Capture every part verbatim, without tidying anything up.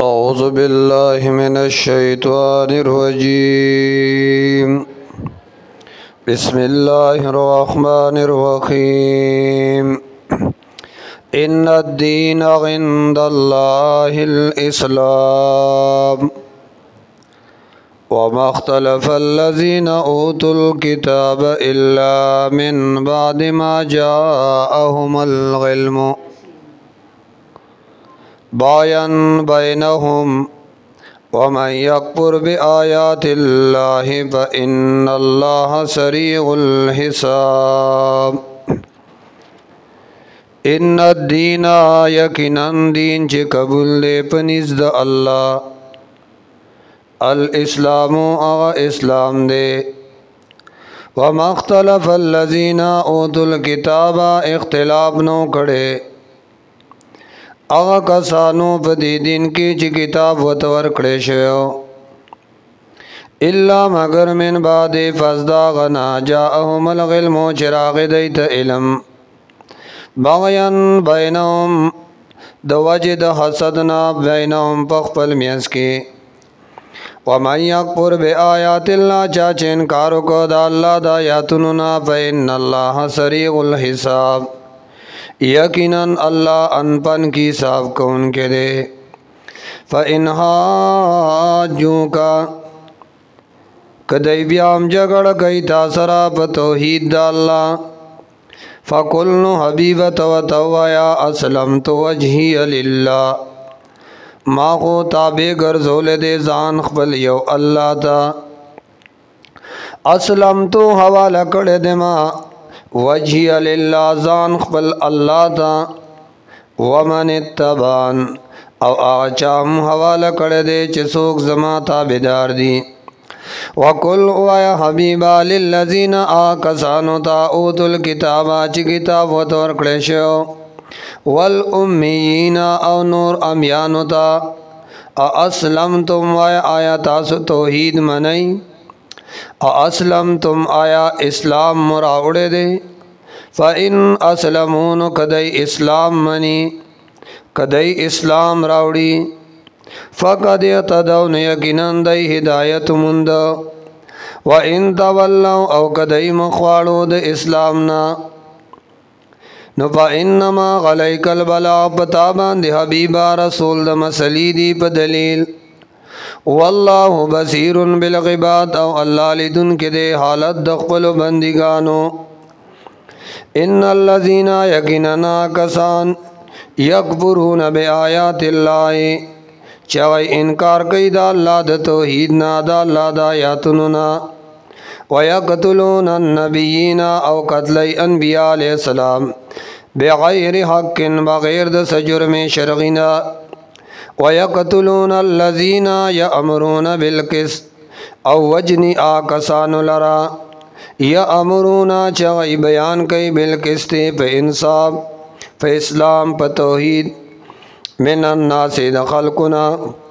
أعوذ بالله من الشيطان الرجيم بسم الله الرحمن الرحيم إن الدين عند الله الإسلام وما اختلف الذين أوتوا الكتاب إلا من بعد ما جاءهم العلم بغيا بينهم ومن يكفر بآيات الله فإن الله سريع الحساب إن الدين يقينا دين چه قبول دے پنیز دا اللہ الاسلام اغا اسلام دے وما اختلف الذين اوتوا الكتاب اختلاف نو کڑے اغا کسانو پا دی دین کی چی کتاب وطور کڑے شویو الا مگر من بعد فزدا غنا جاءهم العلم چراغ دیت علم بغیان بینهم دو وجد حسدنا بینهم پخپل میز کی ومن یکفر بی آیات اللہ چاچے انکارو کو دا اللہ دا آیاتننا فإن اللہ سریع الحساب یقیناً اللہ انپن کی صاف کون کے دے فإن حاجوک کدی بیام جگڑ کئی تاثرہ پا توحید دا اللہ فَقُلْنُ حَبِيبَتَ وَتَوَّيَا أَسْلَمْتُ وَجْهِيَ لِلَّهِ ما خو تابع گرزول دے زان خبل یو اللہ تا اسلمتو حوالہ کڑ دے ما وجهی للہ زان خبل اللہ تا ومن اتبان او آچام حوالہ کڑ دے چسوک زما تابدار دی وَقُلْ وَيَا حَبِيبَا لِلَّذِينَ آکسانو تا اوتو الكتابا چی کتاب وطور کڑشو والأمیین او نور امیانو تا اَأَسْلَمْتُمْ وَيَا آیا تاسو توحید منئی اَأَسْلَمْتُمْ آیا اسلام مراؤڑے دے فَإِنْ أَسْلَمُونَ کدئی اسلام منی کدئی اسلام راوڑی فَقَدْ يَتَدَوْنَ يَقِنَنْ دَي ہدایت مند وَإِنْ تَوَلَّوْا او کدئی مخواڑو دے اسلامنا نو فَإِنَّمَا غَلَيْكَ الْبَلَاغُ پتابان دے حبیبا رسول دا مسلی دی پا دلیل واللہ بصیر بالعباد او اللہ لدن کے دے حالت دخپل بندگانو ان الذین یقیننا کسان یکفرون بی آیات اللہ چاوی انکار کئی دا اللہ دا توحیدنا دا اللہ دا آیاتننا وَيَقْتُلُونَ النَّبِيِّينَ او قتلی انبیاء علیہ السلام بغیر حق بغیر دا سجرم شرغینا وَيَقْتُلُونَ الَّذِينَ يَأْمُرُونَ بِالْقِسْطِ او وجنی آکسان لرا یأمرون چغی بیان کئی بالقسط پہ انصاف پہ اسلام پہ توحید من الناس دخلقنا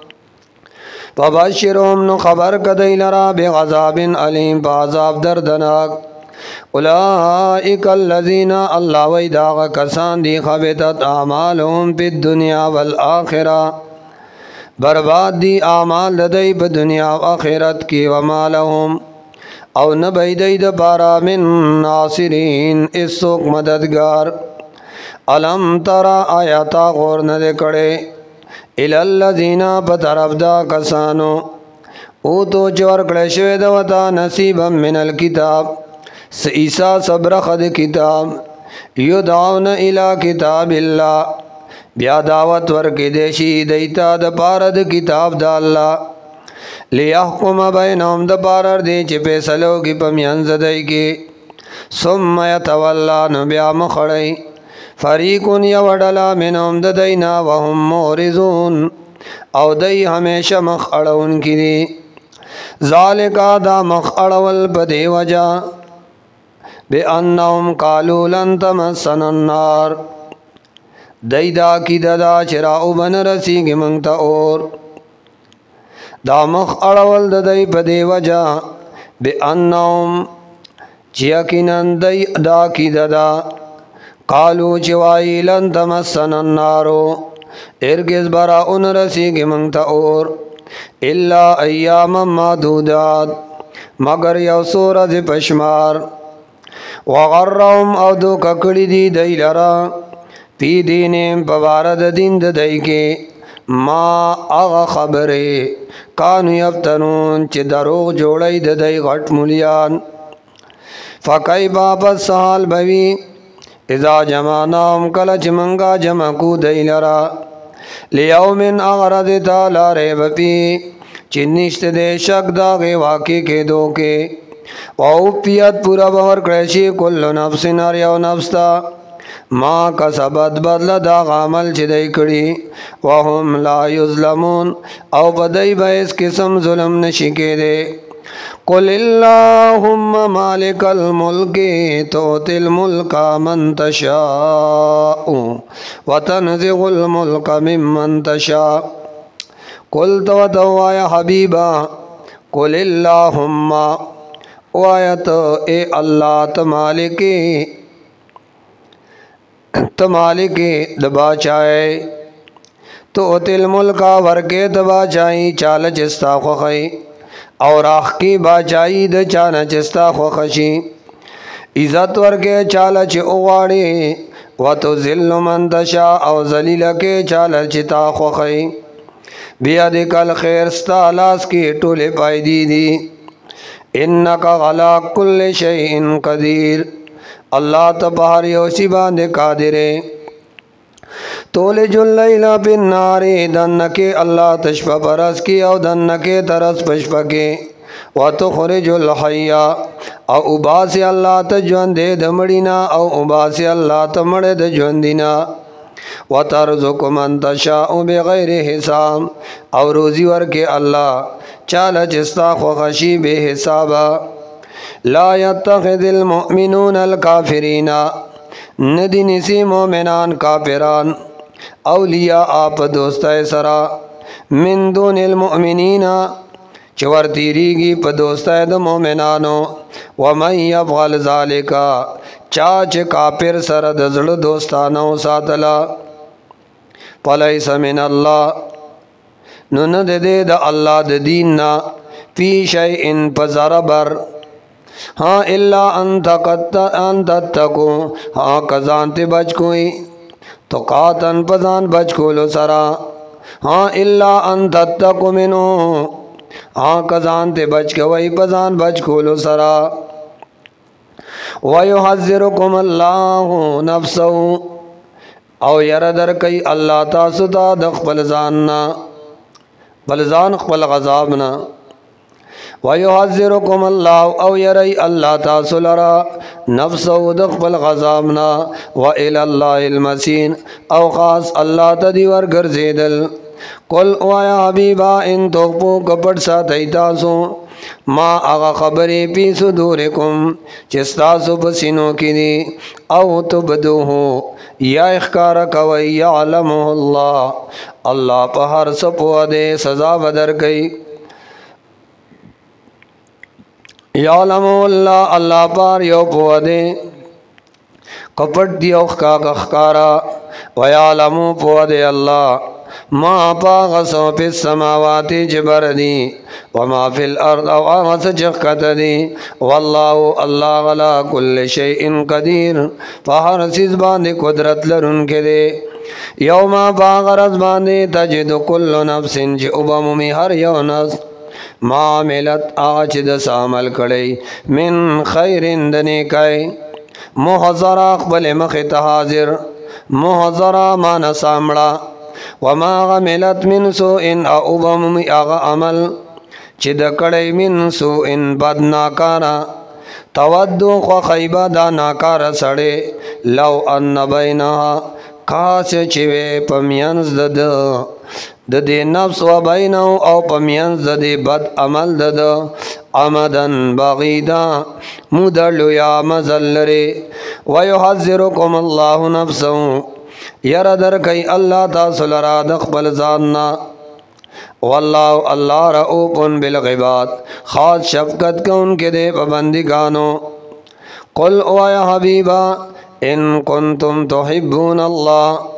فبشرهم نو خبر کدی لرا بغضاب علیم بعذاب دردناک اولئک الذین اللہ ویداغ کسان دی خبتت اعمالهم پی الدنیا والآخرہ برباد دی اعمال دی پی دنیا و آخرت کی وما لهم او نبی دی دپارا من ناصرین اس سوک مددگار علم ترا آیاتا غور ندکڑے الالذین پترف دا کسانو او تو چور کڑشوی دوتا نصیبا من الکتاب سیسا صبرخد کتاب یدعون الى کتاب اللہ بیا دعوت ورکی دیشی دیتا دا پارد کتاب دا اللہ لیحکم بینهم دا پارر دی چی پیسلو کی پمینز دی کی ثم یتولا نبیا مخڑی فریقون یوڑلا منهم دا دینا وهم مورزون او دی ہمیشہ مخ اڑون کی دی ذالکا دا مخ اڑول پدی وجہ بِأَنَّهُمْ قَالُوا لَن تَمَسَّنَا النَّارُ دی دا کی دا چراؤ بن رسیگی منگتا اور دا مخ اڑول دا دی پدی وجہ بِأَنَّهُمْ چیکنن دی دا کی دا قالو چوائی لن تمسن النارو ارگز برا ان رسیگی منگتا اور الا ایام معدودات مگر یو سورج پشمار وغرهم او دو ککڑی دی دی لرا پی دینیم پوارد دین دی کے ما اغا خبره کانو یفتنون چی دروغ جوڑی دی غٹ ملیان فکی باپس سحال بوی اذا جمعناهم کلچ منگا جمع کو دی لرا لیومن اغرد تالا ریب پی چنشت دے شک داغے واقع کے دو کے وَأُوفِيَتْ پورا بور کرشی کل نفس نر یو نفس تا ما کسبت بدل دا غامل چی دی کری وهم لا یظلمون او بدئی بیس قسم ظلم نشکے دے قل اللہم مالک الملک توتی الملک من تشاء وتنزغ الملک ممن تشاء قل تو تو آیا حبیبا قل اللہم آیت اے اللہ تمالکی تمالکی دبا چائے تو تل ملکا ورکے دبا چائی چال چستا خوخی اور آخ کی باچائی د چانا چستا خوخشی عزت ورکے چال چی اغاڑی و تو ذل من تشا او ذلیل کے چال چتا خوخی بیادک الخیر ستا لاس کی ٹولے پائی دی دی انکا غلا کل شیئن قدیر اللہ تبہر یوسی باندے قادرے تولج اللیل بالناری دنکے اللہ تشفہ پرس کی او دنکے ترس پشفہ کے وتخرج الحی او اباسی اللہ تجوندے دمڑینا او اباسی اللہ تمڑے دجوندینا وترزق من تشاء بغیر حساب او روزی ورکے اللہ چالا چستا خوخشی بے حسابا لا يتخذ المؤمنون الكافرین ندی نسی مومنان کافران اولیاء آپ دوستہ سرا من دون المؤمنین چور تیریگی پا دوستہ دا مومنانو ومن یفعل ذالکا چاچ کافر سر دزل دوستانو ساتلا فلیس من اللہ نند دے دا اللہ دا دیننا فی شیئن پزربر ہاں اللہ ان تتقو ہاں کزانتے بچ کوئی تو قاتن پزان بچ کولو سرا ہاں اللہ ان تتقو منو ہاں کزانتے بچ کوئی پزان بچ کولو سرا وَيُحَذِّرُكُمُ اللَّهُ نَفْسَهُ او یردر کئی اللہ تاسو تا دخپل زاننا بلزان خپل غضابنا وَيُحَذِّرُكُمُ اللَّهُ او یری اللہ تاسو لرا نفسو دخپل غضابنا وَإِلَى اللَّهِ الْمَسِينَ او خاص اللہ تدیور گرزیدل قل وایا حبیبا ان تغپو کپڑ سا تیتاسو ما اغا خبری پی صدورکم چستاسو پسینو کی دی او تبدوہو یا اخکار کوئی یعلمو اللہ اللہ پہر سپو دے سزا بدر گئی یعلمو اللہ اللہ پار یو پو دے کپٹ دی اخکا اخکارا ویعلمو پو دے اللہ ما پاغسو پی السماواتی جبر دی وما فی الارض او آغس چخکت دی واللہ اللہ غلا کل شیئن قدیر فہر سیز باندے قدرت لرن کے دے یوما پاغرز باندے تجد کل نفس چی ابممی ہر یو نفس ما عملت آچ دس عمل کڑی من خیر دنے کئی محضر اقبل مخت حاضر محضر مانا سامڑا وما غملت من سوء او ابممی آغا عمل چی دکڑی من سوء بد ناکارا تودو خو خیبہ دا ناکارا سڑے لو ان بینہا کاس چوے پمینز دد دد نفس و بینہو او پمینز دد بد عمل دد امدن بغیدا مدلو یا مزلرے ویحذرکم اللہ نفسو یردر کئی اللہ تاسل را دخبل زاننا واللہ اللہ رؤوف بالعباد خاص شفقت کا ان کے دے پابندگانو قل او یا حبیبا ان کنتم تحبون اللہ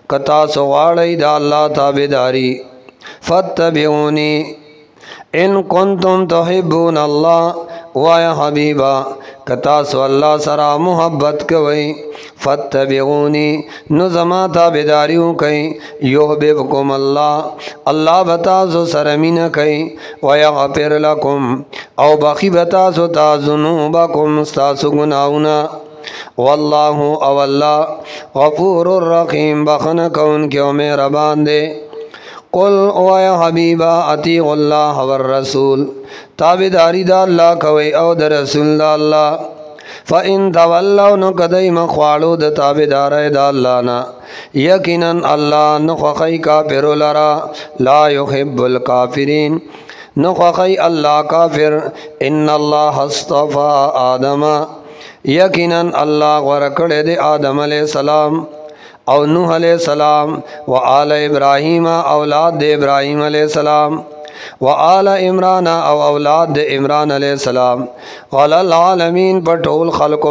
کتا سواړی دا الله تابعداري فتبعوني ان کنتم تحبون الله وایا حبیبا کتا سو الله سره محبت کوي فتبعوني نو زما تابعداریو کوي یحببکم الله الله بتا سو سره مینا کوي ويغفر لكم او باقی بتا سو تا ذنوبکم استاسو گناونا والله او الله غفور الرحیم بخنه کون کیو مهربان دے قل او یا حبیبا اطیع الله والرسول تابعداری دا الله کوي او د رسول دا الله فإن تولوا نو کدی مخوالو د تابعداري دا الله نا یقینا الله نو خی کافر لرا لا يحب الكافرین نو خی الله کافر ان الله اصطفى آدم یقینا الله ورکړه د آدم علیہ السلام او نوح علیہ السلام و آل ابراہیم اولاد د ابراہیم علیہ السلام و آل عمران او اولاد د عمران علیہ السلام قال العالمین پر ټول خلق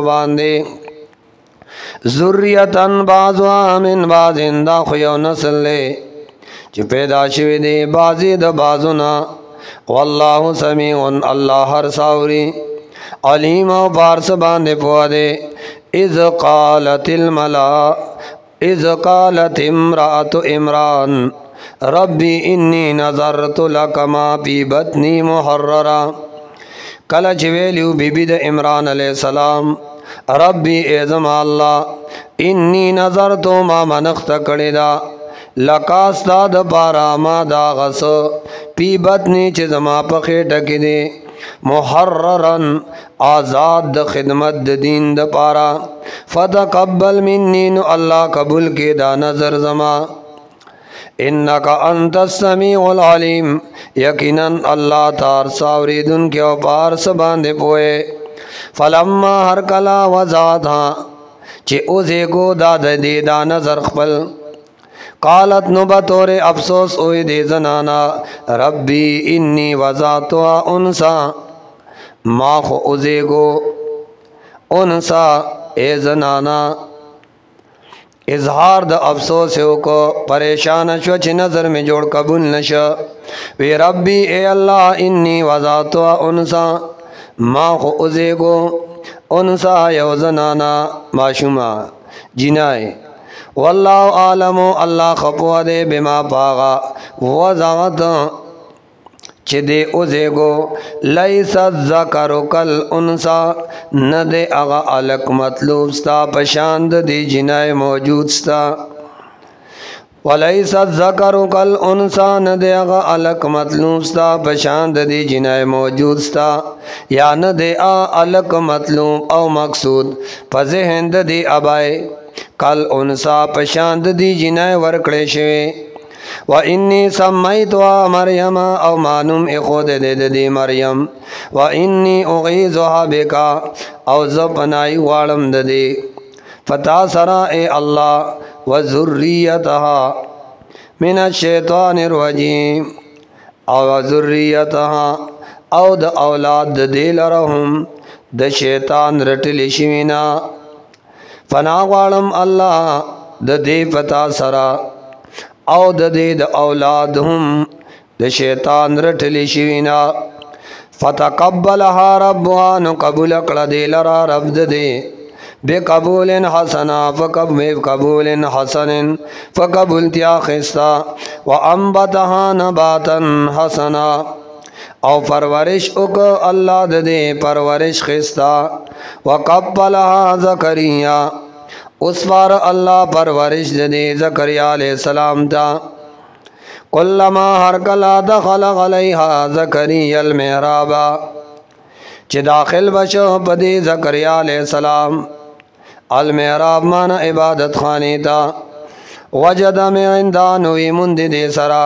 باندې ذریتن بعضها من بعض دا خو یو نسل له چې پیدا شوی دی بعضی د بعضنا والله سمیع الله هر ساوري علیم او بارس باندې پوهه دی اذ قالت الملا اذ قالت امرأة عمران ربی انی نظرت لک ما فی بطنی محررا کله چې ویلیو بی بی د عمران علیہ السلام ربی اعظم الله انی نظرت ما منخت کړی دا لکاستا د بارا ما دا غس پی بطنی چې زما په خېټه کې دی محررن آزاد د خدمت د دین د پارا فتقبل منی نو الله قبول کې دا نظر زما انک انت السمیع العلیم یقینا الله تار ساوریدن کې او پار سبان دې پوهه فلما هر کلا وزادها چې اوزه کو دا د دې دا نظر خپل قالت نو بطور افسوس اوی دے زنانا ربی انی وضعتوا انسا ما خو ازیگو انسا اے زنانا اظہار د افسوس ہو کو پریشان شو چھ نظر میں جوڑ قبول نشا وی ربی اے اللہ انی وضعتوا انسا ما خو ازیگو انسا یو زنانا معشوما جنائے والله عالم الله خپوا دے بما پاغا وزغت چې دې اوزېګو لیس الذکر کل انسا نه دې هغه الک مطلوب ستا پشاند دی جنای موجود ستا ولیس الذکر کل انسا نه دې هغه الک مطلوب ستا پشاند دی جنای موجود ستا یا نه دې الک مطلوب او مقصود په ذهن دی ابای کل انسا پشاند دی جنای ورکڑے شوی و انی سمیتوا مریم او مانوم اخود دے دی مریم و انی اغیزها بکا او زپنائی وارم دی فتا سرا اے اللہ و ذریتها من الشیطان الرجیم او ذریتها او د اولاد دی لرهم د شیطان رټلی شوینا فنا غوالم الله د دې پتا سرا او د دې د اولاد هم د شیطان رټلی شوینا فتقبلها ربها نو قبول کړه دې لرا رب دې بے قبول حسنا فقبل قبول حسن فقبل تیا خستا وانبتها نباتا حسنا او پرورش اک اللہ دے پرورش خستا وقبلها زکریا اس بار اللہ پرورش دے زکریا علیہ السلام تا کلما ہر کلا دخل علیہا زکریا المحرابا چی داخل بشو پدی زکریا علیہ السلام المحراب مانا عبادت خانی تا وجد میں عندانوی مند دے سرا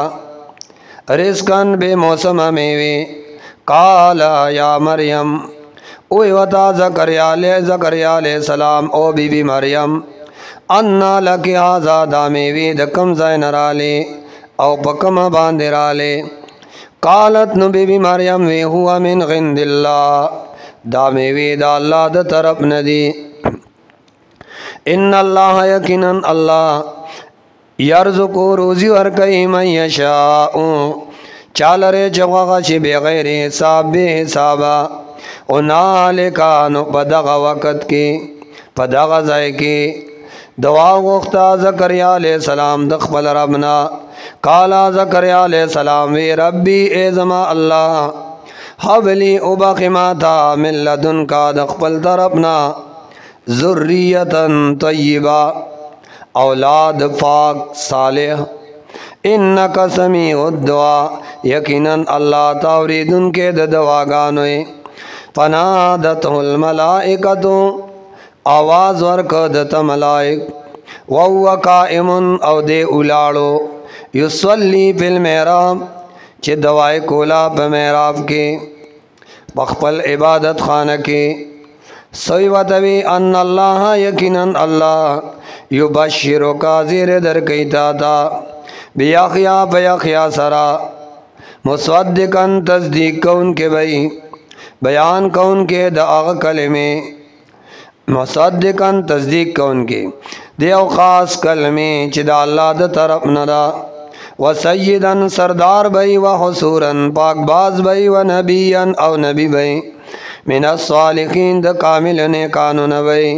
رزقن بے موسم میوی قالا یا مریم اوی وطا زکریا علیہ زکریا علیہ السلام او بی بی مریم انا لکی آزادا میوی دکم زین رالی او پکم باندی رالی قالت نو بی بی مریم وی ہوا من غند اللہ دا میوی دا اللہ دا طرف ندی ان اللہ یقیناً اللہ यरज़ुकु रोज़ी वर्कई मन यशाउ चालरे चगवा ची बगैर हिसाब बे हिसाबा उनालिका नु पदगा वक़्त की पदगा ज़ाय की दुआ गुख्ता ज़करिया अलैहिस्सलाम दख़्बल रबना काला ज़करिया अलैहिस्सलाम वे रब्बी ए ज़मा अल्लाह हबली उबक़िमाता मिन लदुनका दख़्बल तरबना ज़ुर्रियतन तय्यिबा औलाद पाक सालेह इन्नका समीउद दुआ यकीनन अल्लाह तौरीदुन के दवागानोए फनादतहुल मलाइकतु आवाज़ वर्कदत मलाइक वहुवा काइमुन औ दे उलाड़ो युसल्ली फिल मेहराब चे दवाए कोला प मेहराब के बखपल इबादत खान के सईवतवी अन अल्लाह यकीनन अल्लाह युबश्शिरु का ज़ेर दर कैता था बियाखिया बयाखिया सरा मुसद्दिकन तस्दीक कौन के भई बयान कौन के दाग कलमे मुसद्दिकन तस्दीक कौन के देव ख़ास कलमे चिदा अल्लाह द तरफ नदा व सय्यदन सरदार भई व हुसूरन पाकबाज भई व नबियन औ नबी भई मिनस सालिहीन द कामिल ने कानून भई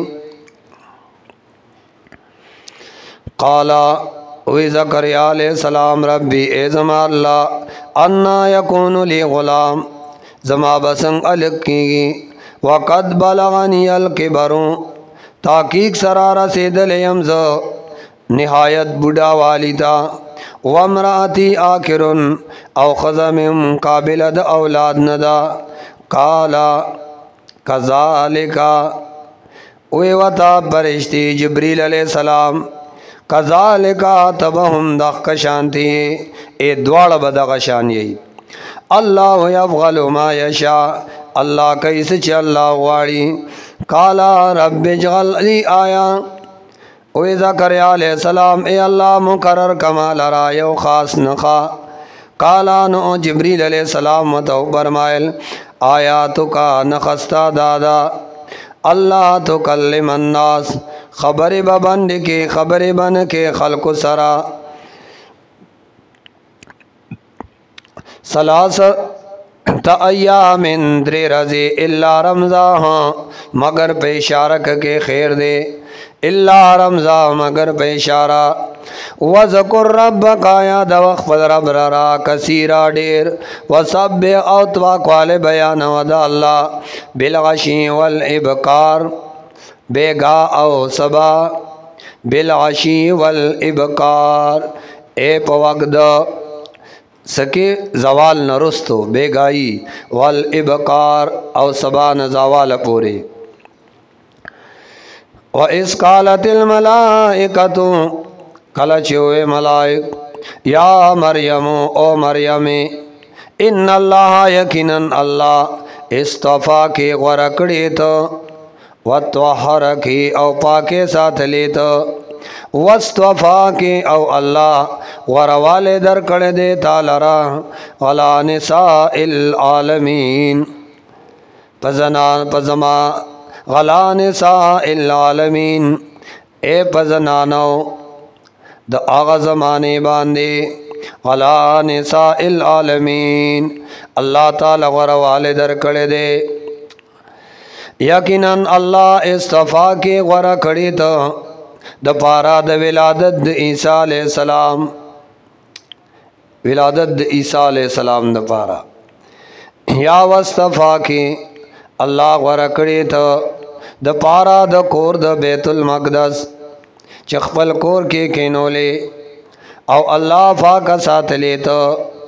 काला वे ज़करिया अलैहिस्सलाम रब्बी ए ज़मा अल्लाह अन्ना यकूनु ली ग़ुलाम ज़मा बसंग अलग की वक़द बलगनी अल किबरू ताकीक सरारा से दलयम ज़ निहायत बुढ़ा वालिदा वमराती आखिरुन औ ख़ज़म काबिलद औलाद नदा काला कज़ालिका वे वता परिश्ती जिब्रील अलैहिस्सलाम कज़ालिका तबहुम दख शांति ए द्वाड़ बदग शान यही अल्लाह यफ़अलु मा यशा अल्लाह कैसे चल्ला वाड़ी काला रब्बि जअल ली आया वे ज़करिया अलैहिस्सलाम ए अल्लाह मुकर्रर कमाल रायो ख़ास नखा काला नो जिब्रील अलैहिस्सलाम तो फरमायल आया तो का नखस्ता दादा अल्लाह तो कल्लिमन नास खबर बबंद के खबर बन के खल्क़ सरा सलास तअय्यामिन द्रे रज़े इल्ला रमज़ा हाँ मगर पेशारक के खैर दे इल्ला रमज़ा मगर पेशारा वज़कुर रब्बका याद वक़्फ़ल रब ररा कसीरा डेर वसब्बि औतवा क्वाले बयान वदा अल्लाह बिलगशी वल इबकार बेगा औ सबा बिलगशी वल इबकार ए पवगद सके जवाल नरुस्तो बेगाई वल इबकार औ सबा न जवाल पूरे व इसकालतिल मलाइकतु कल चोए मलाइक या मरियम ओ मरियमे इन्नल्लाह यकीनन अल्लाह इस्तफ़ा के गरकड़े तो व त्वहर की औ पाके साथ ले तो वस्तफ़ा के औ अल्लाह वरवाले दर कर दे तालरा अला निसाइल आलमीन पजना पजमा गला निसाइल आलमीन ए पजनानो द आगा ज़माने बांदे अला निसाइल आलमीन अल्लाह ताला वरवाले दर कर दे यकीनन अल्लाह इस्तफ़ा के वर खड़ी तो द पारा द विलादत ईसा अलैहिस्सलाम विलादत ईसा अलैहिस्सलाम द पारा या वस्तफ़ा के अल्लाह वर खड़ी तो द पारा द कोर द बैतुल मक़दस चखपल कोर के केनोले और अल्लाह फा का साथ ले तो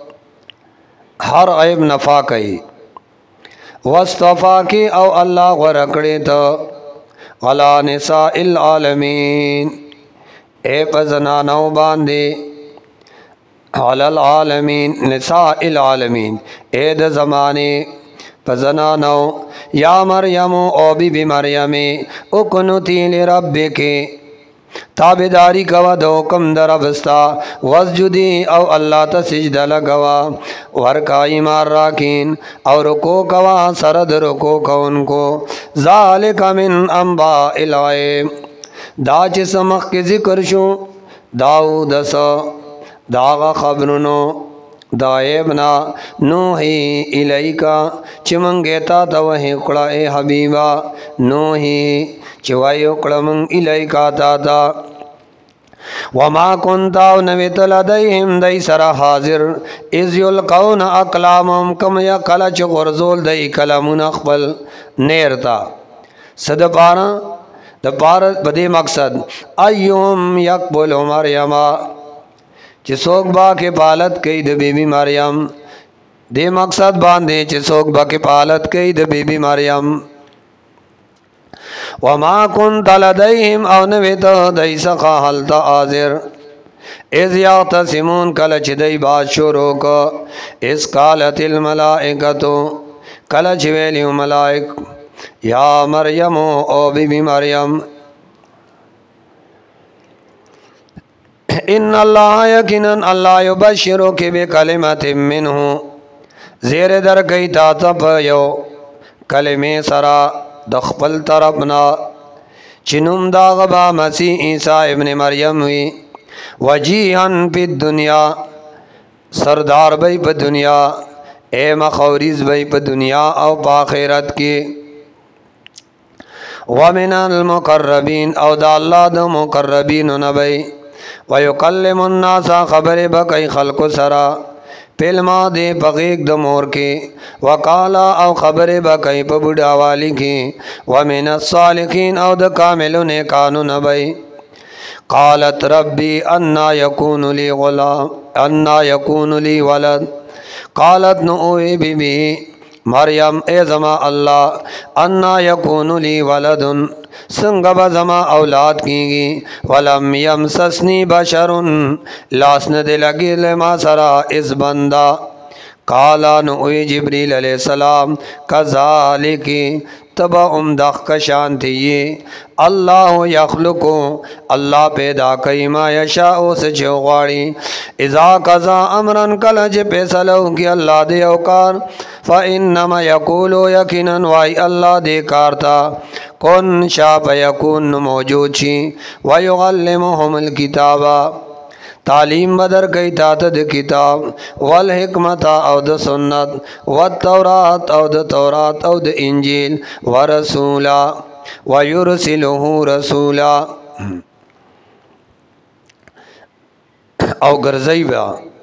हर ऐब नफ़ा कही वस्तफ़ा के औ अल्लाह गरकड़े तो अला निसाइल आलमीन ए पजनानो बांधे अलल आलमीन निसाइल आलमीन ए द ज़माने पजनानो या मरियम ओ बीबी मरियमे उकनुती लिरब्बिके ताबेदारी गवा दो कम दरबस्ता वसजुदी औ अल्लाह तसिजदा लगवा वरकाई मार राकीन और रुको कवा सरद रुको कौन को ज़ालिका मिन अम्बा इलाए दाच समख के जिक्र शो داود سا داغا خبرنو دائبنا نوحی الیکا چمنگیتا توہی قڑا اے حبیبا نوحی چوائیو قڑمنگ الیکا تاتا وما کنتاو نویت لدیهم دی سر حاضر از یلقون اقلامم کم یا کلچ غرزول دی کلمون اخبل نیرتا صد پارا د پارا بدی مقصد ایوم یقبل مریمہ چې څوک با کې پالت کوي د بیبي مریم دې مقصد باندې چې څوک با کې پالت کوي د بیبي مریم وما كنت لديهم او نویت دای څخه حالت حاضر اذ یعتصمون کله چې دای باد شروع کو اس قالت الملائکه کله چې ویلیو ملائک یا مریم او بیبي مریم ان اللہ یقیناً اللہ یبشرک بکلمت منہ زیر در گئی تاتب یو کلمی سرا دخپل طرفنا چنم داغبا مسیح عیسیٰ ابن مریم ہوئی وجیہن پی الدنیا سردار بھئی پا دنیا اے مخوریز بھئی پا دنیا او پا آخرت کی ومن المقربین او دا اللہ دا مقربین نبی وَيُقَلِّمُ النَّاسَ خبر بکی خلق سرا پلما دے بغیق دمور کی وقالا او خبر بکی پا بڑاوالی کی وَمِنَ الصَّالِحِينَ او دا کاملو نیکانو نبی قالت ربی انا یکون لی غلام انا یکون لی ولد قالت نعوی بی بی مریم اے زما اللہ انا یکون لی ولدن سنگ بزما اولاد کیگی ولم یمسسنی بشرن لاسن دے لگی لما سرا اس بندہ قالا نعوی جبریل علیہ السلام کذالکی تبا امدخ کشان تھی یہ اللہ یخلقو اللہ پیدا کئی ما یشاء سچو غاڑی اذا قضا امرن کلج پیسلو کی اللہ دے اوکار فَإِنَّمَا يَقُولُ یقیناً وائی اللہ دے کارتا کن شاپ یکون موجود چھی وَيُغَلِّمُهُمُ الْكِتَابَ تعلیم بدر کئی تاتد کتاب والحکمت او د سنت والتورات او د تورات او د انجیل ورسولا ویرسلہ رسولا او گرزیبا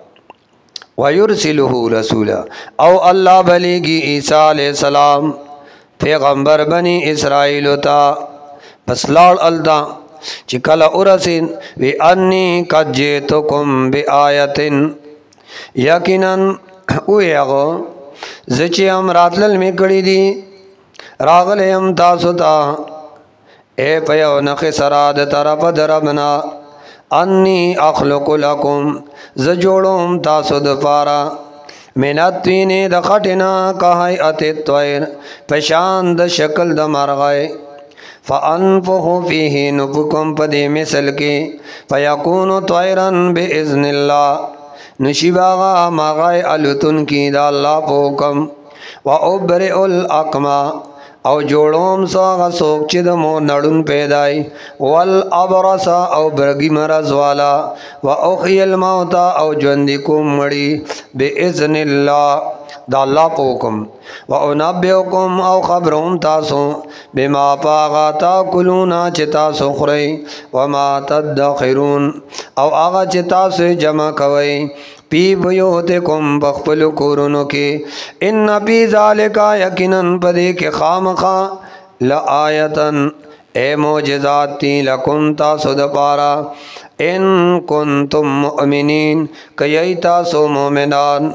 ویرسلہ رسولا او اللہ بلیگی عیسیٰ علیہ السلام پیغمبر بنی اسرائیل تا پس لاڑ الدا چکل ارسین وی انی قد جیتکم بی آیتن یقیناً اوی اغو زچی ہم راتلل میں کڑی دی راغلے ہم تاسو تا اے پیو نخ سراد طرف دربنا انی اخلق لکم زجوڑو ہم تاسو دپارا منتوین دخٹنا کہائی اتی تویر پشاند شکل دمرغائی فَأَنفُخُ فِيهِ نُفُكُمْ پدی مثل کی فَيَكُونُ طَيْرًا بِإِذْنِ اللَّهِ نشیباغا مغائی علتن کی دا اللہ پوکم وَأُبْرِئُ الْأَقْمَا او جوڑوم ساغا سوک چدمو نڑن پیدائی والابرسا او برگی مرز والا وَأُخْيَ الْمَوْتَا او جوندکم مڑی بِإِذْنِ اللَّهِ دا اللہ پوکم وَأُنَبِّئُكُمْ او خبرهم تاسو بما پاغا تاکلونا چی تاسو خری وما تدخرون او آغا چی تاسو جمع کوئی پی بیوتکم بخپل کورنو کی ان پی ذالکا یقیناً پدے کے خامخا لآیتن اے موجزات تی لکم تاسو دپارا ان کنتم مؤمنین کئی تاسو مومنان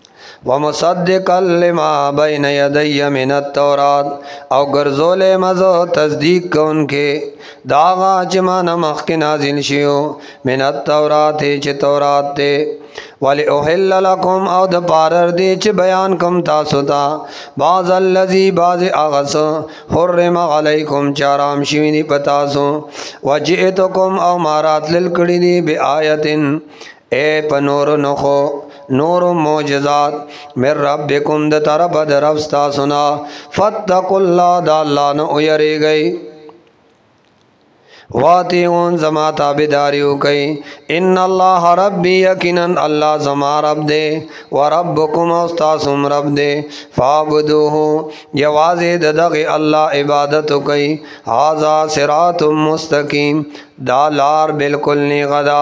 ومصدقا لما بین یدی من التورات او گرزول مزو تصدیق کن کے داغا چمان مخ نازل شیو من التورات چی تورات تے ولی احل لکم او دپارر دے چی بیان کم تاسو تا بعض اللذی بعض آغس حرم علیکم چارام شوینی پتاسو وجئتکم او مارات للکڑی دی بی آیتن اے پنور نخو نور موجزات من ربکم دا طرف دا رفستا سنا فتقوا اللہ دا اللہ نو یری گئی واتیون زما تابداریو کئی ان اللہ ربی یقیناً اللہ زما رب دے وربکم استاسم رب دے فعبدوہو یوازی ددغ اللہ عبادتو کئی حاذا صراط مستقیم دا لار بالکل نی غدا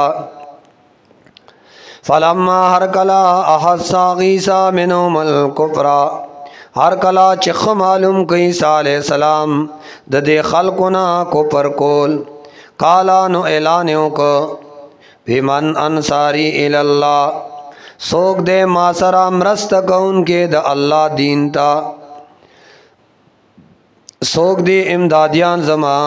فلما ہر کلا احسا غیسا منہم الکفرا ہر کلا چخ معلوم کئی عیسیٰ علیہ السلام ددے خلقنا کفر کول قالا نو اعلانیوں کو بمن انصاری الاللہ سوک دے ما سرا مرست کون کے دا اللہ دین تا سوک دے امدادیان زما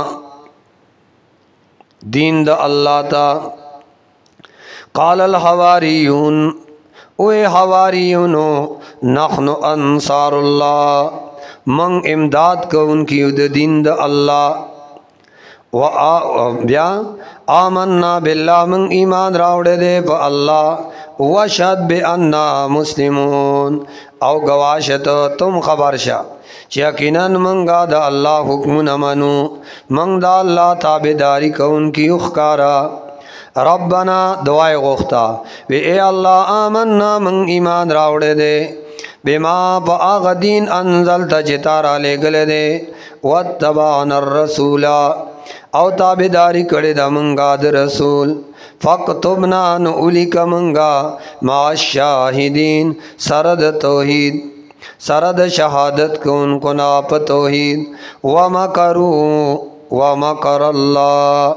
دین دا اللہ تا قال الحواریون اوے حواریونو نحن انصار اللہ من امداد کون کی دا دین دا اللہ و بیا آمنا باللہ من ایمان راوڑے دے پا اللہ وشد بے انا مسلمون او گواشت تم خبرشا یقیناً منگا دا اللہ حکم نمنو منگ دا اللہ تابداری کون کی اخکارا ربنا دعائے غختا وی اے اللہ آمنا من ایمان راوڑے دے بما پا آغا دین انزلتا چتارا لے گلے دے واتبعنا الرسولا او تابداری کڑی دا منگا دا رسول فاکتبنا نعولی کا منگا مع الشاہدین سرد توحید سرد شہادت کن کنا پا توحید ومکرو ومکر اللہ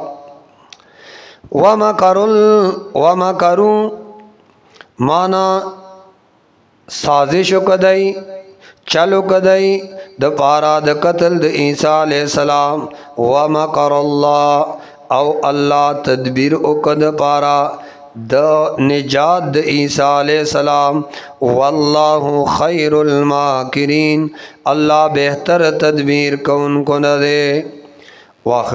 ومکر ومکرو مانا سازشو کدائی چلو کدائی د پارا د قتل د عیسیٰ علیہ السلام ومکر اللہ او اللہ تدبیر اکد پارا د نجات د عیسیٰ علیہ السلام واللہ خیر الماکرین اللہ بہتر تدبیر کون کن دے واخر